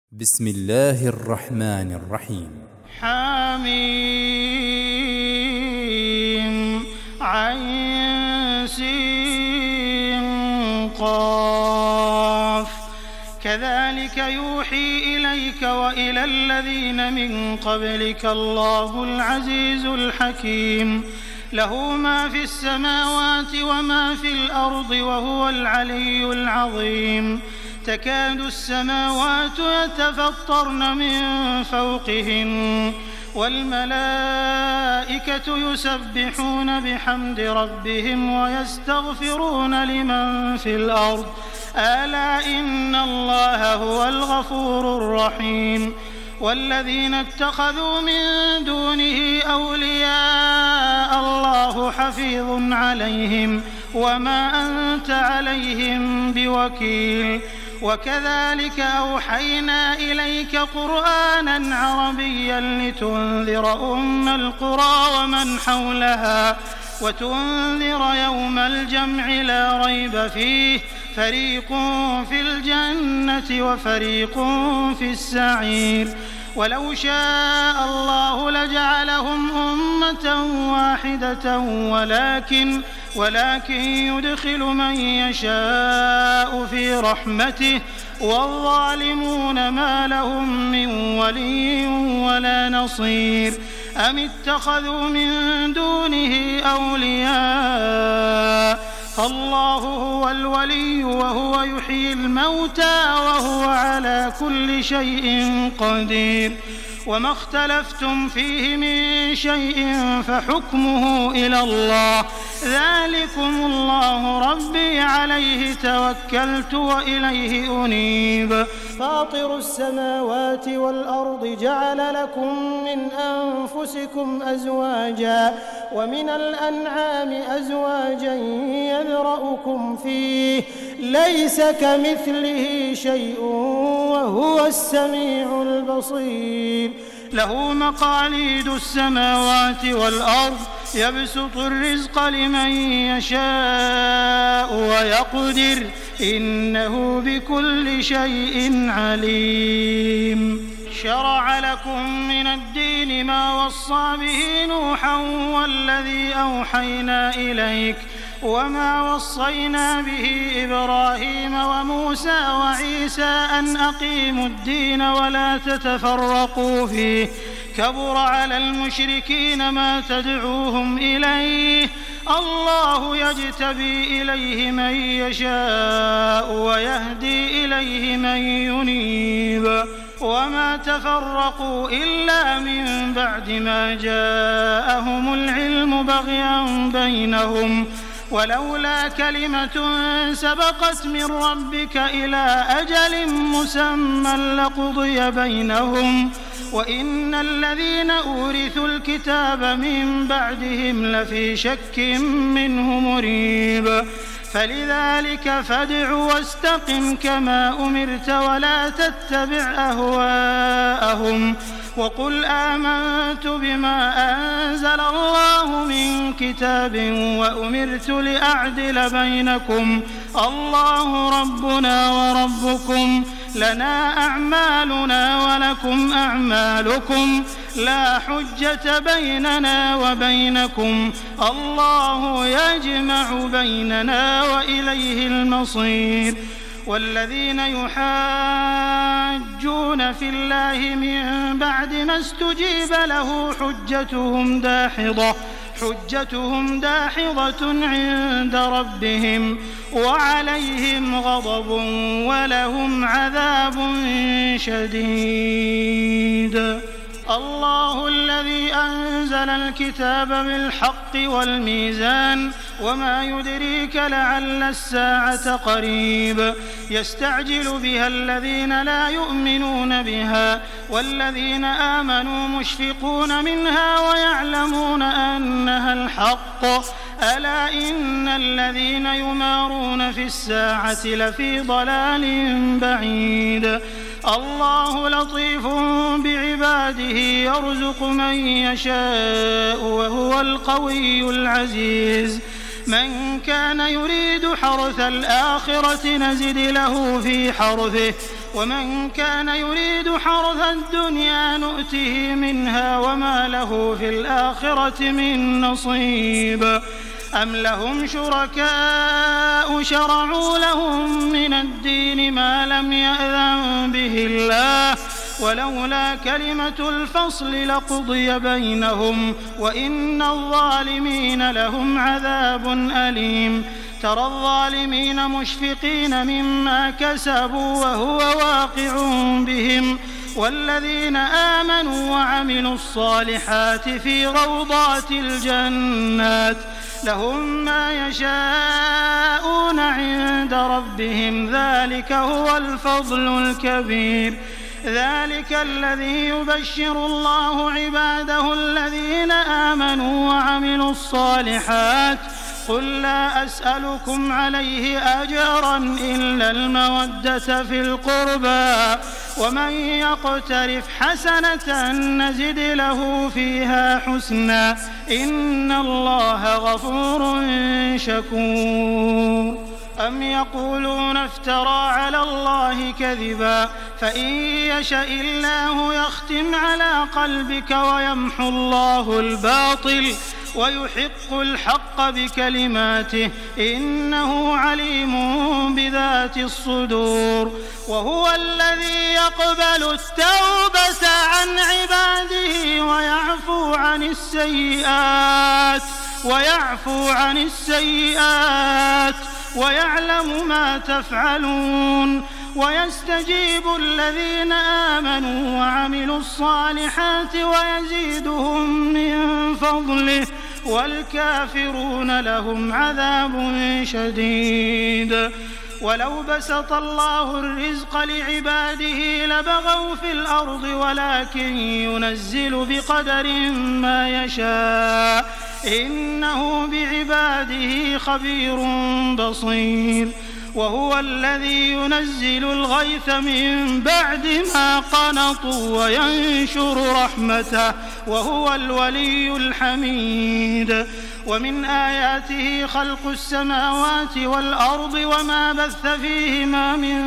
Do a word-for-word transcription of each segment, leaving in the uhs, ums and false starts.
بسم الله الرحمن الرحيم. حميم عين سين قاف كذلك يوحي إليك وإلى الذين من قبلك الله العزيز الحكيم له ما في السماوات وما في الأرض وهو العلي العظيم. تكاد السماوات يتفطرن من فوقهن والملائكة يسبحون بحمد ربهم ويستغفرون لمن في الأرض ألا إن الله هو الغفور الرحيم. والذين اتخذوا من دونه أولياء الله حفيظ عليهم وما أنت عليهم بوكيل. وكذلك أوحينا إليك قرآنا عربيا لتنذر أم القرى ومن حولها وتنذر يوم الجمع لا ريب فيه فريق في الجنة وفريق في السعير. ولو شاء الله لجعلهم أمة واحدة ولكن ولكن يدخل من يشاء في رحمته والظالمون ما لهم من ولي ولا نصير. أم اتخذوا من دونه أولياء فالله هو الولي وهو يحيي الموتى وهو على كل شيء قدير. وما اختلفتم فيه من شيء فحكمه إلى الله ذلكم الله ربي عليه توكلت وإليه أنيب. فاطر السماوات والأرض جعل لكم من أنفسكم أزواجا ومن الأنعام أزواجا يذرأكم فيه ليس كمثله شيء وهو السميع البصير. له مقاليد السماوات والأرض يبسط الرزق لمن يشاء ويقدر إنه بكل شيء عليم. شرع لكم من الدين ما وصى به نوحا والذي أوحينا إليك وما وصينا به إبراهيم وموسى وعيسى أن أقيموا الدين ولا تتفرقوا فيه كبر على المشركين ما تدعوهم إليه الله يجتبي إليه من يشاء ويهدي إليه من ينيب. وما تفرقوا إلا من بعد ما جاءهم العلم بغيا بينهم ولولا كلمة سبقت من ربك إلى أجل مسمى لقضي بينهم وإن الذين أورثوا الكتاب من بعدهم لفي شك منه مريب. فلذلك فادع واستقم كما أمرت ولا تتبع أهواءهم وقل آمنت بما أنزل الله من كتاب وأمرت لأعدل بينكم الله ربنا وربكم لنا أعمالنا ولكم أعمالكم لا حجة بيننا وبينكم الله يجمع بيننا وإليه المصير. والذين يحاجون في الله من بعد ما استجيب له حجتهم داحضة حجتهم داحضة عند ربهم وعليهم غضب ولهم عذاب شديد. الله الذي أنزل الكتاب بالحق والميزان وما يدريك لعل الساعة قريب. يستعجل بها الذين لا يؤمنون بها والذين آمنوا مشفقون منها ويعلمون أنها الحق ألا إن الذين يمارون في الساعة لفي ضلال بعيد. الله لطيف بعباده يرزق من يشاء وهو القوي العزيز. من كان يريد حرث الآخرة نزد له في حرثه ومن كان يريد حرث الدنيا نؤته منها وما له في الآخرة من نصيب أم لهم شركاء شرعوا لهم من الدين ما لم يأذن به الله ولولا كلمة الفصل لقضي بينهم وإن الظالمين لهم عذاب أليم ترى الظالمين مشفقين مما كسبوا وهو واقع بهم والذين آمنوا وعملوا الصالحات في روضات الجنات لهم ما يشاءون عند ربهم ذلك هو الفضل الكبير ذلك الذي يبشر الله عباده الذين آمنوا وعملوا الصالحات قل لا أسألكم عليه أجرا إلا المودة في القربى ومن يقترف حسنة نزد له فيها حسنا إن الله غفور شكور أم يقولون افترى على الله كذبا فإن يشأ الله يختم على قلبك ويمحو الله الباطل ويحق الحق بكلماته إنه عليم بذات الصدور وهو الذي يقبل التوبة عن عباده ويعفو عن السيئات ويعفو عن السيئات ويعلم ما تفعلون ويستجيب الذين آمنوا وعملوا الصالحات ويزيدهم من فضله والكافرون لهم عذاب شديد ولو بسط الله الرزق لعباده لبغوا في الأرض ولكن ينزل بقدر ما يشاء إنه بعباده خبير بصير وهو الذي ينزل الغيث من بعد ما قنطوا وينشر رحمته وهو الولي الحميد ومن آياته خلق السماوات والأرض وما بث فيهما من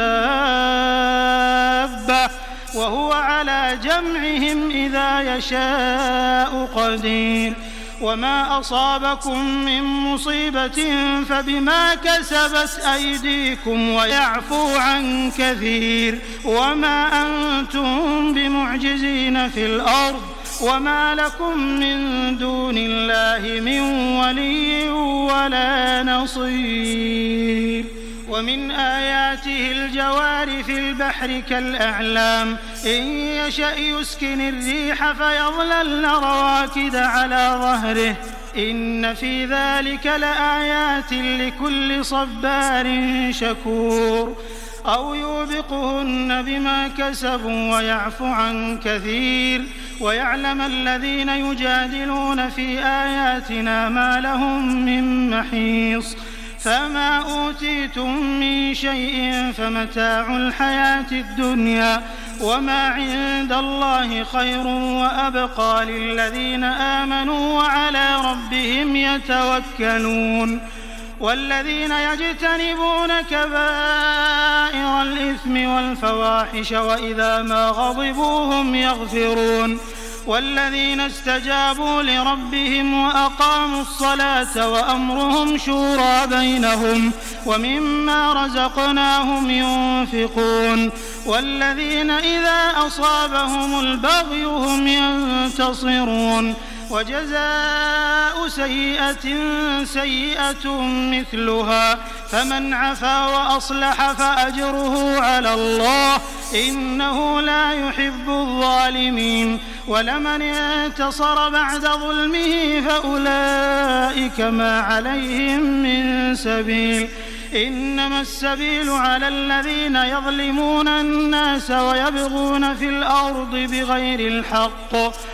دابة وهو على جمعهم إذا يشاء قدير وما أصابكم من مصيبة فبما كسبت أيديكم ويعفو عن كثير وما أنتم بمعجزين في الأرض وما لكم من دون الله من ولي ولا نصير ومن آياته الجوار في البحر كالأعلام إن يشأ يسكن الريح فيظللن رواكد على ظهره إن في ذلك لآيات لكل صبار شكور أو يوبقهن بما كسبوا ويعفو عن كثير ويعلم الذين يجادلون في آياتنا ما لهم من محيص فما أوتيتم من شيء فمتاع الحياة الدنيا وما عند الله خير وأبقى للذين آمنوا وعلى ربهم يتوكلون والذين يجتنبون كبائر الإثم والفواحش وإذا ما غضبوا هم يغفرون والذين استجابوا لربهم وأقاموا الصلاة وأمرهم شورى بينهم ومما رزقناهم ينفقون والذين إذا أصابهم البغي هم ينتصرون وجزاء سيئة سيئة مثلها فمن عفا وأصلح فأجره على الله إنه لا يحب الظالمين ولمن انتصر بعد ظلمه فأولئك ما عليهم من سبيل إنما السبيل على الذين يظلمون الناس ويبغون في الأرض بغير الحق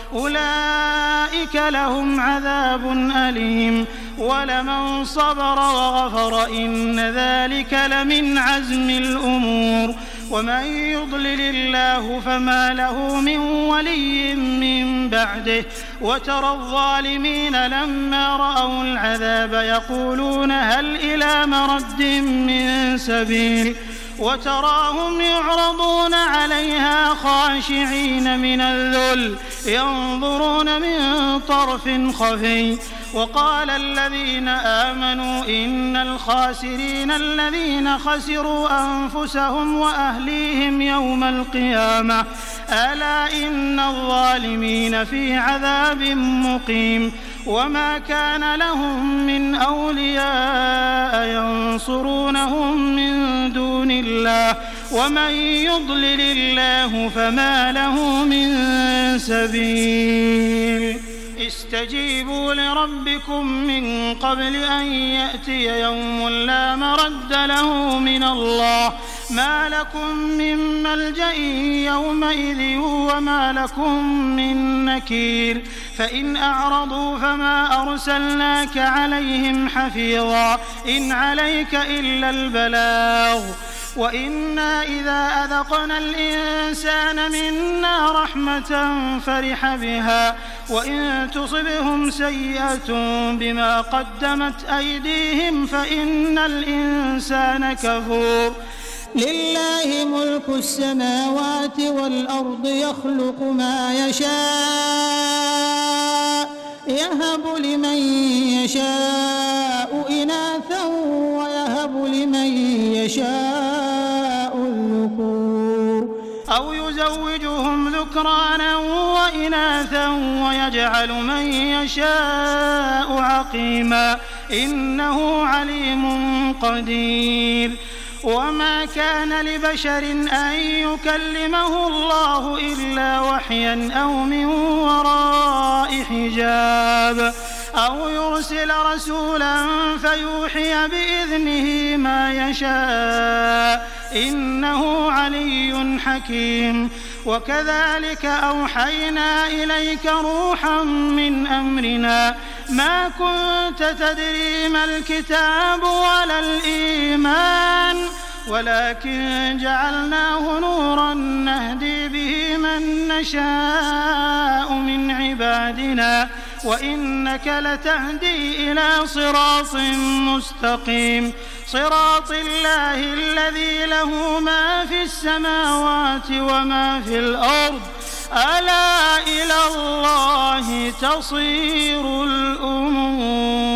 أولئك لهم عذاب أليم ولمن صبر وغفر إن ذلك لمن عزم الأمور ومن يضلل الله فما له من ولي من بعده وترى الظالمين لما رأوا العذاب يقولون هل إلى مرد من سبيل وتراهم يعرضون عليها خاشعين من الذل ينظرون من طرف خفي. وقال الذين آمنوا إن الخاسرين الذين خسروا أنفسهم وأهليهم يوم القيامة ألا إن الظالمين في عذاب مقيم. وما كان لهم من أولياء ينصرونهم من دون الله ومن يضلل الله فما له من سبيل. استجيبوا لربكم من قبل أن يأتي يوم لا مرد له من الله ما لكم من ملجأ يومئذ وما لكم من نكير. فإن أعرضوا فما أرسلناك عليهم حفيظا إن عليك إلا البلاغ وإنا إذا أذقنا الإنسان منا رحمة فرح بها وإن تصبهم سيئة بما قدمت أيديهم فإن الإنسان كفور. لله ملك السماوات والأرض يخلق ما يشاء يهب لمن يشاء إناثا ويهب لمن يشاء الذكور أو يزوجهم ذكرانا وإناثا ويجعل من يشاء عقيما إنه عليم قدير. وما كان لبشر أن يكلمه الله إلا وحيا أو من وراء حجاب أو يرسل رسولا فيوحي بإذنه ما يشاء إنه علي حكيم. وكذلك أوحينا إليك روحا من أمرنا ما كنت تدري ما الكتاب ولا الإيمان ولكن جعلناه نورا نهدي به من نشاء من عبادنا وإنك لتهدي إلى صراط مستقيم صراط الله الذي له ما في السماوات وما في الأرض ألا إلى الله تصير الأمور.